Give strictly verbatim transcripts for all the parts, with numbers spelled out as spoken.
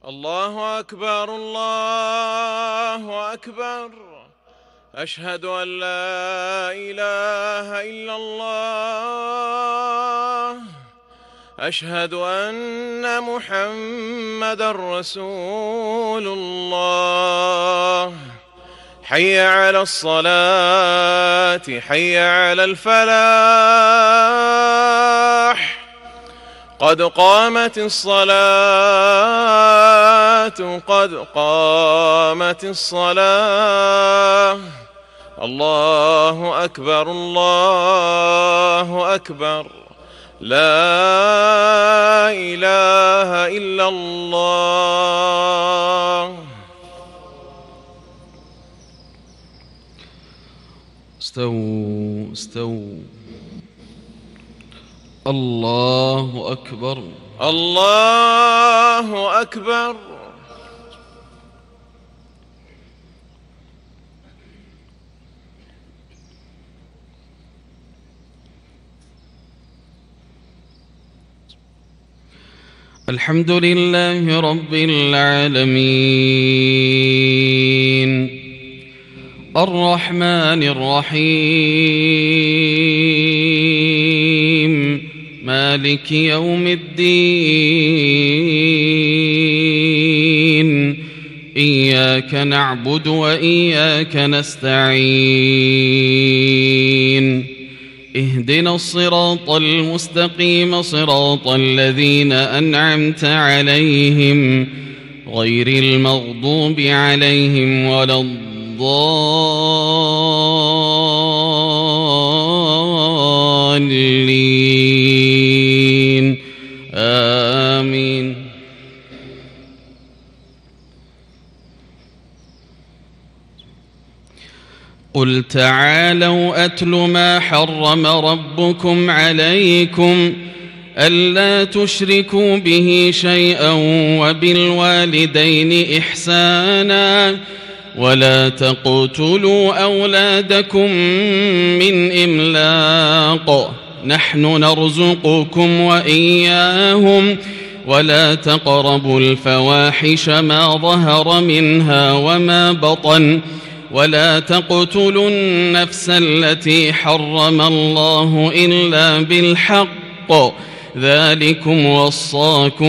الله أكبر الله أكبر. أشهد أن لا إله إلا الله. أشهد أن محمدًا رسول الله. حي على الصلاة حي على الفلاح. قد قامت الصلاة قد قامت الصلاة. الله أكبر الله أكبر. لا إله إلا الله. استووا استووا. الله أكبر الله أكبر. الحمد لله رب العالمين الرحمن الرحيم مالك يوم الدين. إياك نعبد وإياك نستعين. اهدنا الصراط المستقيم صراط الذين أنعمت عليهم غير المغضوب عليهم ولا الضالين. آمين. قل تعالوا أتل ما حرم ربكم عليكم ألا تشركوا به شيئا وبالوالدين إحسانا ولا تقتلوا أولادكم من إملاق نحن نرزقكم وإياهم ولا تقربوا الفواحش ما ظهر منها وما بطن ولا تقتلوا النفس التي حرم الله إلا بالحق ذلكم وصاكم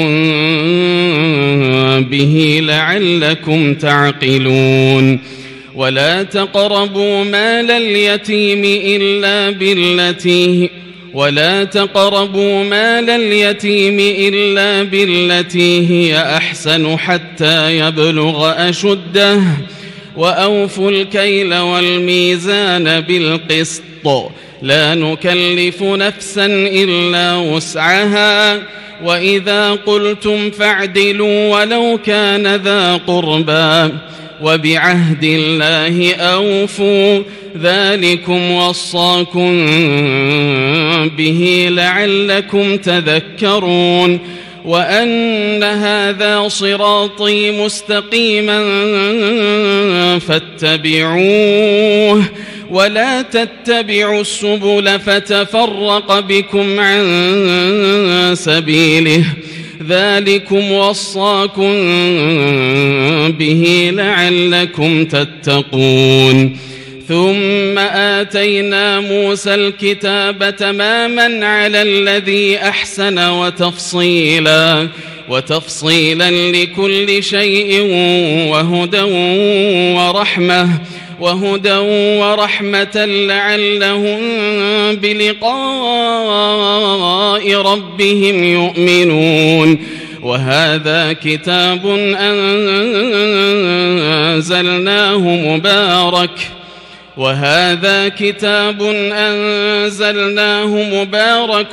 به لعلكم تعقلون. ولا تقربوا مال اليتيم إلا بالتي ولا تقربوا مال اليتيم إلا بالتي هي أحسن حتى يبلغ أشده وأوفوا الكيل والميزان بالقسط لا نكلف نفسا إلا وسعها وإذا قلتم فاعدلوا ولو كان ذا قربى وبعهد الله أوفوا ذلكم وصاكم به لعلكم تذكرون. وأن هذا صراطي مستقيما فاتبعوه ولا تتبعوا السبل فتفرق بكم عن سبيله ذلكم وصاكم به لعلكم تتقون. ثم آتينا موسى الكتاب تماما على الذي أحسن وتفصيلا وتفصيلا لكل شيء وهدى ورحمة وهدى ورحمة لعلهم بلقاء ربهم يؤمنون. وهذا كتاب أنزلناه مبارك وهذا كتاب أنزلناه مبارك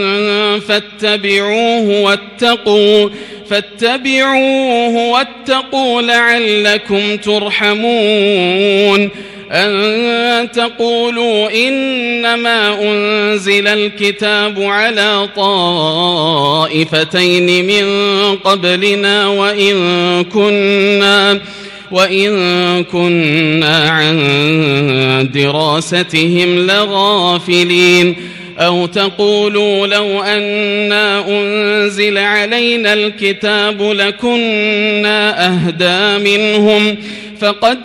فاتبعوه واتقوا فاتبعوه واتقوا لعلكم ترحمون. أن تقولوا إنما أنزل الكتاب على طائفتين من قبلنا وإن كنا وإن كنا عن دراستهم لغافلين. أو تقولوا لو أنا أنزل علينا الكتاب لكنا أهدى منهم فقد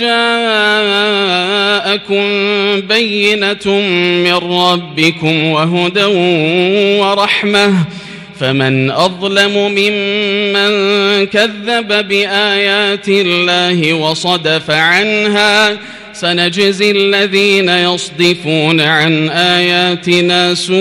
جاءكم بينة من ربكم وهدى ورحمة فمن أظلم ممن كذب بآيات الله وصدف عنها سنجزي الذين يصدفون عن آياتنا سوء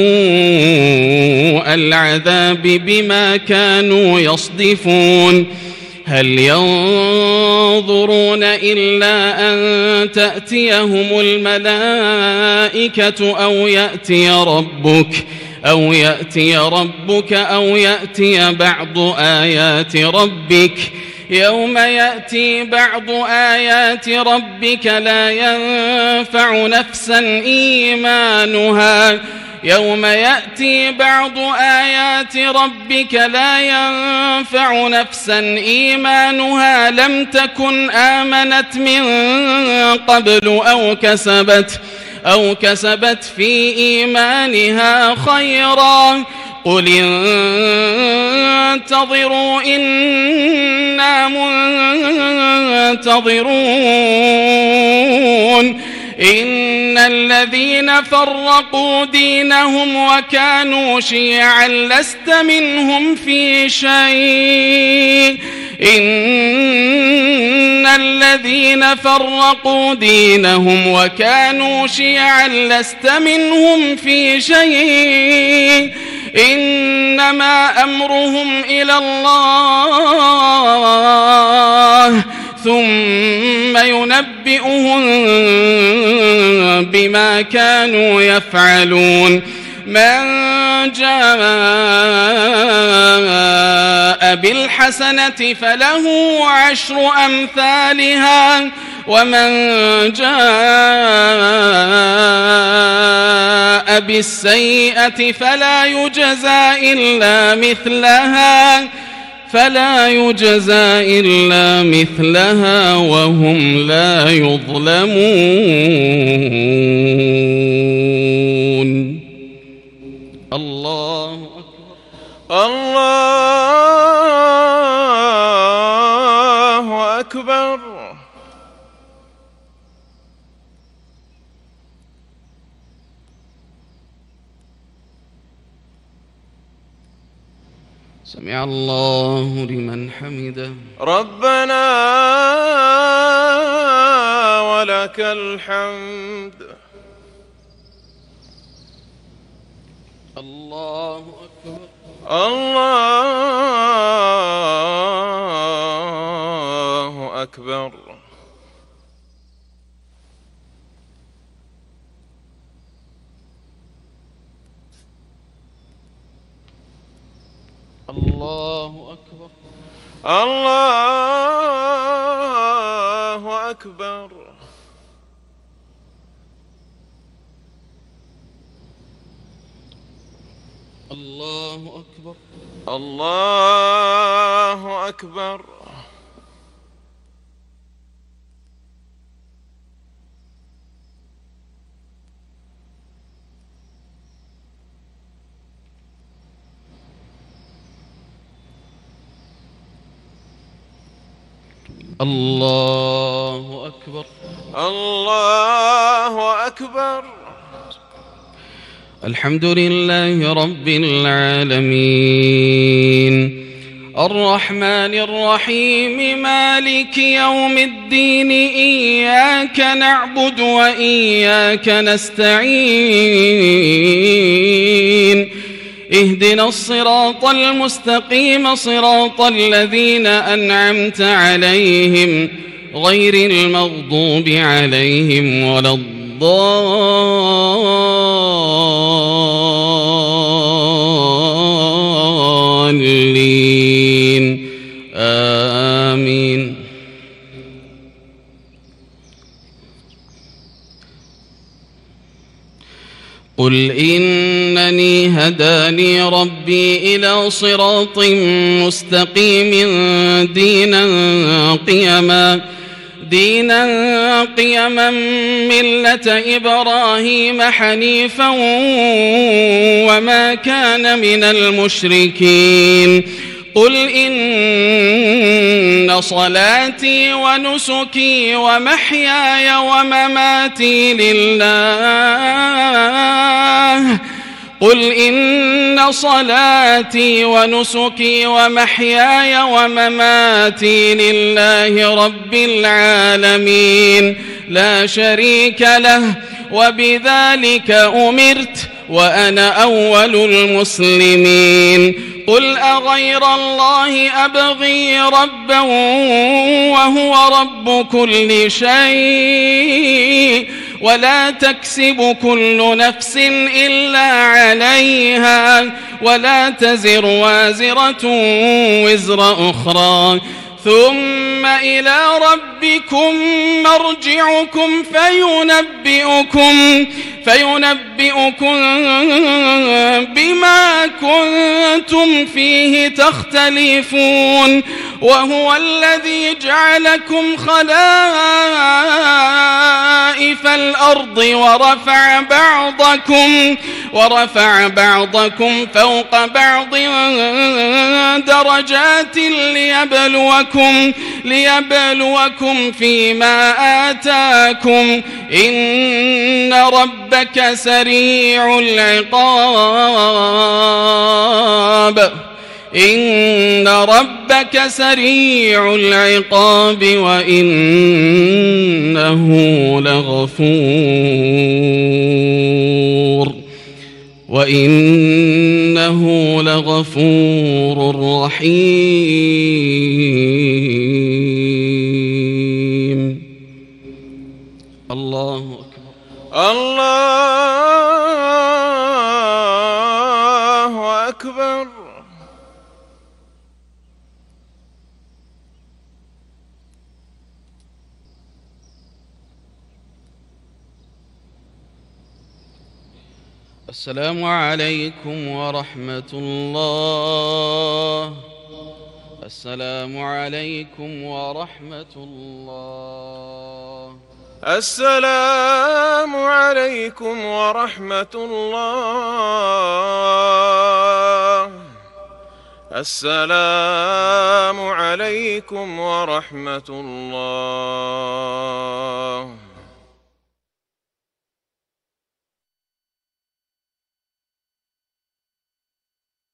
العذاب بما كانوا يصدفون هل ينظرون إلا أن تأتيهم الملائكة أو يأتي ربك أو يأتي ربك أو يأتي بعض آيات ربك يوم يأتي بعض آيات ربك لا ينفع نفسا إيمانها يوم يأتي بعض آيات ربك لا ينفع نفسا إيمانها لم تكن آمنت من قبل أو كسبت أو كسبت في إيمانها خيرا قل انتظروا إنا منتظرون إن الذين فرقوا دينهم وكانوا شيعا لست منهم في شيء إن الذين فرقوا دينهم وكانوا شيعا لست منهم في شيء إنما أمرهم إلى الله ثم ينبئهم بما كانوا يفعلون من جاء بالحسنة فله عشر أمثالها ومن جاء بالسيئة فلا يجزى إلا مثلها فلا يجزى إلا مثلها وهم لا يظلمون. الله أكبر. الله أكبر. سمع الله لمن حمده. ربنا ولك الحمد. الله أكبر. الله أكبر. الله أكبر. الله أكبر. الله أكبر. الله أكبر. الله أكبر. الله أكبر. الحمد لله رب العالمين الرحمن الرحيم مالك يوم الدين إياك نعبد وإياك نستعين اهدنا الصراط المستقيم صراط الذين أنعمت عليهم غير المغضوب عليهم ولا الضالين آمين. قل إنني هداني ربي إلى صراط مستقيم دينا قيما دينا قيما ملة إبراهيم حنيفا وما كان من المشركين قل إن صلاتي ونسكي ومحياي ومماتي لله قل إن صلاتي ونسكي ومحياي ومماتي لله رب العالمين لا شريك له وبذلك أمرت وأنا أول المسلمين قل أغير الله أبغي ربا وهو رب كل شيء ولا تكسب كل نفس إلا عليها ولا تزر وازرة وزر أخرى ثم إلى ربكم مرجعكم فينبئكم فينبئكم بما كنتم فيه تختلفون وهو الذي جعلكم خلائف الأرض ورفع بعضكم ورفع بعضكم فوق بعض درجات ليبلوكم ليبلوكم فيما آتاكم إن ربك سريع العقاب إن ربك سريع العقاب وإنه لغفور وإنه لغفور رحيم الله أكبر الله أكبر السلام عليكم ورحمة الله السلام عليكم ورحمة الله السلام عليكم ورحمة الله السلام عليكم ورحمة الله